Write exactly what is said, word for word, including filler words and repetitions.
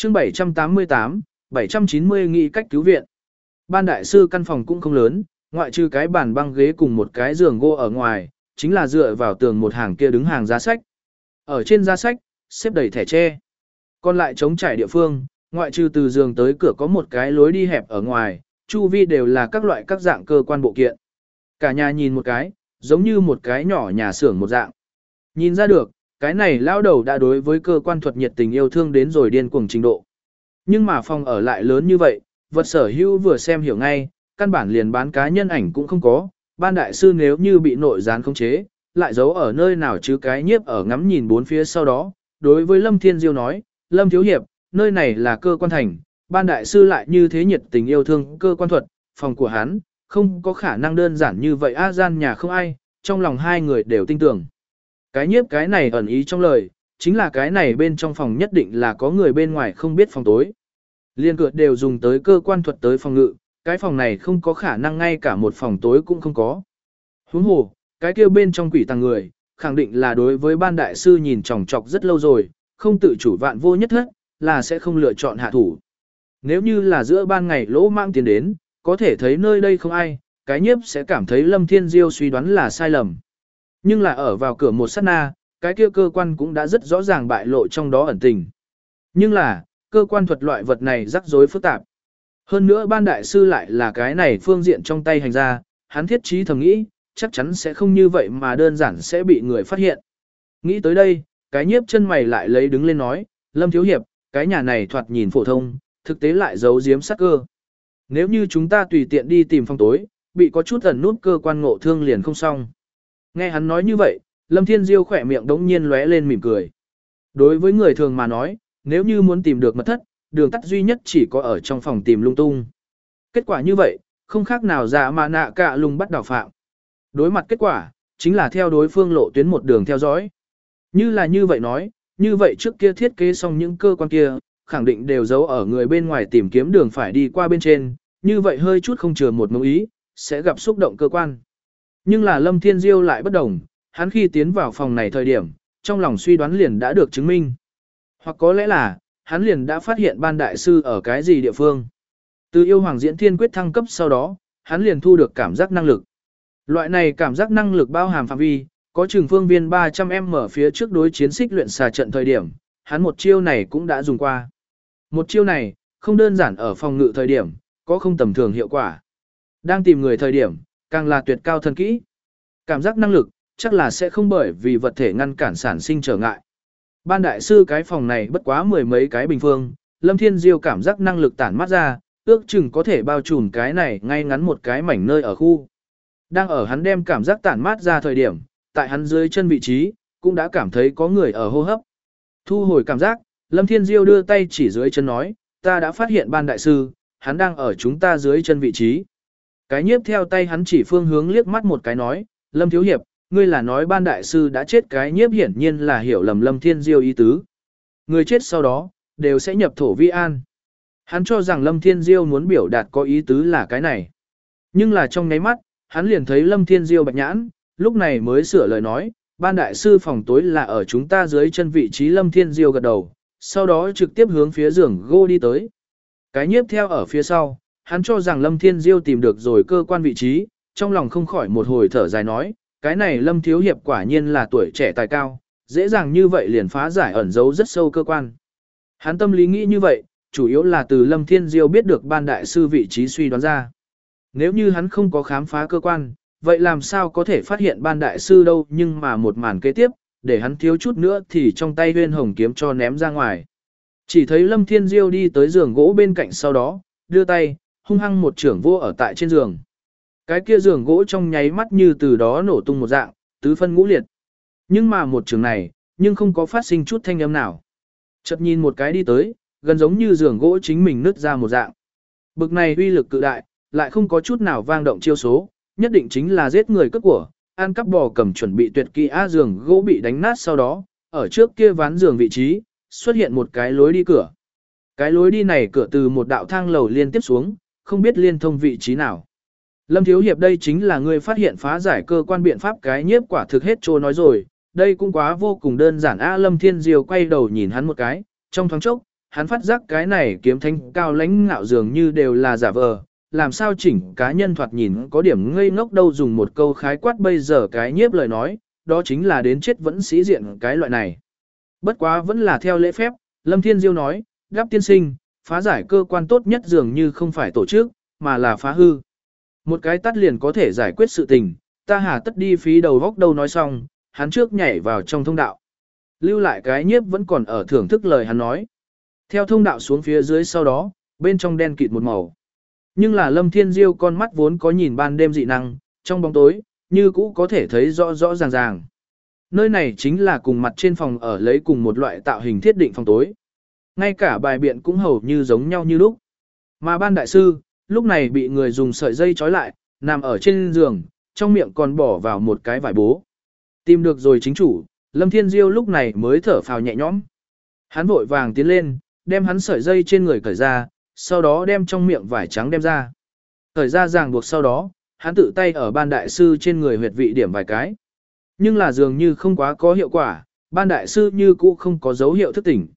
chương bảy trăm tám mươi tám, bảy trăm chín mươi nghĩ cách cứu viện. Ban đại sư căn phòng cũng không lớn, ngoại trừ cái bàn băng ghế cùng một cái giường gỗ ở ngoài, chính là dựa vào tường một hàng kia đứng hàng giá sách. Ở trên giá sách, xếp đầy thẻ tre. Còn lại trống trải địa phương, ngoại trừ từ giường tới cửa có một cái lối đi hẹp ở ngoài, chu vi đều là các loại các dạng cơ quan bộ kiện. Cả nhà nhìn một cái, giống như một cái nhỏ nhà xưởng một dạng. Nhìn ra được, cái này lao đầu đã đối với cơ quan thuật nhiệt tình yêu thương đến rồi điên cuồng trình độ. Nhưng mà phòng ở lại lớn như vậy, vật sở hữu vừa xem hiểu ngay, căn bản liền bán cá nhân ảnh cũng không có, ban đại sư nếu như bị nội gián khống chế, lại giấu ở nơi nào chứ cái nhiếp ở ngắm nhìn bốn phía sau đó, đối với Lâm Thiên Diêu nói, Lâm Thiếu Hiệp, nơi này là cơ quan thành, ban đại sư lại như thế nhiệt tình yêu thương cơ quan thuật, phòng của hắn, không có khả năng đơn giản như vậy a gian nhà không ai, trong lòng hai người đều tin tưởng. Cái nhiếp cái này ẩn ý trong lời, chính là cái này bên trong phòng nhất định là có người bên ngoài không biết phòng tối. Liên cửa đều dùng tới cơ quan thuật tới phòng ngự, cái phòng này không có khả năng ngay cả một phòng tối cũng không có. Huống hồ, cái kia bên trong quỷ tàng người, khẳng định là đối với ban đại sư nhìn chòng chọc rất lâu rồi, không tự chủ vạn vô nhất hết, là sẽ không lựa chọn hạ thủ. Nếu như là giữa ban ngày lỗ mang tiền đến, có thể thấy nơi đây không ai, cái nhiếp sẽ cảm thấy Lâm Thiên Diêu suy đoán là sai lầm. Nhưng là ở vào cửa một sát na, cái kia cơ quan cũng đã rất rõ ràng bại lộ trong đó ẩn tình. Nhưng là, cơ quan thuật loại vật này rắc rối phức tạp. Hơn nữa ban đại sư lại là cái này phương diện trong tay hành ra, hắn thiết trí thầm nghĩ, chắc chắn sẽ không như vậy mà đơn giản sẽ bị người phát hiện. Nghĩ tới đây, cái nhiếp chân mày lại lấy đứng lên nói, Lâm Thiếu Hiệp, cái nhà này thoạt nhìn phổ thông, thực tế lại giấu giếm sát cơ. Nếu như chúng ta tùy tiện đi tìm phòng tối, bị có chút ẩn nút cơ quan ngộ thương liền không xong. Nghe hắn nói như vậy, Lâm Thiên Diêu khỏe miệng đống nhiên lóe lên mỉm cười. Đối với người thường mà nói, nếu như muốn tìm được mật thất, đường tắt duy nhất chỉ có ở trong phòng tìm lung tung. Kết quả như vậy, không khác nào dạ mà nạ cả lùng bắt đào phạm. Đối mặt kết quả, chính là theo đối phương lộ tuyến một đường theo dõi. Như là như vậy nói, như vậy trước kia thiết kế xong những cơ quan kia, khẳng định đều giấu ở người bên ngoài tìm kiếm đường phải đi qua bên trên, như vậy hơi chút không chừa một mấu ý, sẽ gặp xúc động cơ quan. Nhưng là Lâm Thiên Diêu lại bất đồng, hắn khi tiến vào phòng này thời điểm, trong lòng suy đoán liền đã được chứng minh. Hoặc có lẽ là, hắn liền đã phát hiện ban đại sư ở cái gì địa phương. Từ yêu hoàng diễn thiên quyết thăng cấp sau đó, hắn liền thu được cảm giác năng lực. Loại này cảm giác năng lực bao hàm phạm vi, có chừng phương viên ba trăm m phía trước đối chiến xích luyện xà trận thời điểm, hắn một chiêu này cũng đã dùng qua. Một chiêu này, không đơn giản ở phòng ngự thời điểm, có không tầm thường hiệu quả. Đang tìm người thời điểm, càng là tuyệt cao thần kỹ. Cảm giác năng lực, chắc là sẽ không bởi vì vật thể ngăn cản sản sinh trở ngại. Ban đại sư cái phòng này bất quá mười mấy cái bình phương, Lâm Thiên Diêu cảm giác năng lực tản mát ra, ước chừng có thể bao trùm cái này ngay ngắn một cái mảnh nơi ở khu. Đang ở hắn đem cảm giác tản mát ra thời điểm, tại hắn dưới chân vị trí, cũng đã cảm thấy có người ở hô hấp. Thu hồi cảm giác, Lâm Thiên Diêu đưa tay chỉ dưới chân nói, ta đã phát hiện ban đại sư, hắn đang ở chúng ta dưới chân vị trí. Cái nhiếp theo tay hắn chỉ phương hướng liếc mắt một cái nói, Lâm Thiếu Hiệp, ngươi là nói ban đại sư đã chết, cái nhiếp hiển nhiên là hiểu lầm Lâm Thiên Diêu ý tứ. Người chết sau đó, đều sẽ nhập thổ vi an. Hắn cho rằng Lâm Thiên Diêu muốn biểu đạt có ý tứ là cái này. Nhưng là trong nháy mắt, hắn liền thấy Lâm Thiên Diêu bạch nhãn, lúc này mới sửa lời nói, ban đại sư phòng tối là ở chúng ta dưới chân vị trí. Lâm Thiên Diêu gật đầu, sau đó trực tiếp hướng phía giường gỗ đi tới. Cái nhiếp theo ở phía sau, hắn cho rằng Lâm Thiên Diêu tìm được rồi cơ quan vị trí, trong lòng không khỏi một hồi thở dài nói, cái này Lâm Thiếu Hiệp quả nhiên là tuổi trẻ tài cao, dễ dàng như vậy liền phá giải ẩn giấu rất sâu cơ quan. Hắn tâm lý nghĩ như vậy, chủ yếu là từ Lâm Thiên Diêu biết được ban đại sư vị trí suy đoán ra. Nếu như hắn không có khám phá cơ quan, vậy làm sao có thể phát hiện ban đại sư đâu, nhưng mà một màn kế tiếp, để hắn thiếu chút nữa thì trong tay huyên hồng kiếm cho ném ra ngoài. Chỉ thấy Lâm Thiên Diêu đi tới giường gỗ bên cạnh sau đó, đưa tay, hung hăng một trưởng vô ở tại trên giường. Cái kia giường gỗ trong nháy mắt như từ đó nổ tung một dạng, tứ phân ngũ liệt. Nhưng mà một trường này, nhưng không có phát sinh chút thanh âm nào. Chợt nhìn một cái đi tới, gần giống như giường gỗ chính mình nứt ra một dạng. Bực này uy lực cự đại, lại không có chút nào vang động chiêu số, nhất định chính là giết người cướp của, ăn cắp bò cầm chuẩn bị tuyệt kỹ. A giường gỗ bị đánh nát sau đó, ở trước kia ván giường vị trí, xuất hiện một cái lối đi cửa. Cái lối đi này cửa từ một đạo thang lầu liên tiếp xuống, không biết liên thông vị trí nào. Lâm Thiếu Hiệp, đây chính là người phát hiện phá giải cơ quan biện pháp. Cái nhiếp quả thực hết trô nói rồi, đây cũng quá vô cùng đơn giản. A Lâm Thiên Diêu quay đầu nhìn hắn một cái, trong thoáng chốc, hắn phát giác cái này kiếm thánh cao lãnh ngạo dường như đều là giả vờ, làm sao chỉnh cá nhân thoạt nhìn có điểm ngây ngốc đâu, dùng một câu khái quát bây giờ cái nhiếp lời nói, đó chính là đến chết vẫn sĩ diện cái loại này. Bất quá vẫn là theo lễ phép, Lâm Thiên Diêu nói, Đáp tiên sinh, phá giải cơ quan tốt nhất dường như không phải tổ chức, mà là phá hư. Một cái tắt liền có thể giải quyết sự tình, ta hà tất đi phí đầu góc đâu. Nói xong, hắn trước nhảy vào trong thông đạo. Lưu lại cái nhiếp vẫn còn ở thưởng thức lời hắn nói. Theo thông đạo xuống phía dưới sau đó, bên trong đen kịt một màu. Nhưng là Lâm Thiên Diêu con mắt vốn có nhìn ban đêm dị năng, trong bóng tối, như cũ có thể thấy rõ rõ ràng ràng. Nơi này chính là cùng mặt trên phòng ở lấy cùng một loại tạo hình thiết định phòng tối. Ngay cả bài biện cũng hầu như giống nhau như lúc. Mà ban đại sư, lúc này bị người dùng sợi dây trói lại, nằm ở trên giường, trong miệng còn bỏ vào một cái vải bố. Tìm được rồi chính chủ, Lâm Thiên Diêu lúc này mới thở phào nhẹ nhõm. Hắn vội vàng tiến lên, đem hắn sợi dây trên người cởi ra, sau đó đem trong miệng vải trắng đem ra. Cởi ra ràng buộc sau đó, hắn tự tay ở ban đại sư trên người huyệt vị điểm vài cái. Nhưng là dường như không quá có hiệu quả, ban đại sư như cũ không có dấu hiệu thức tỉnh.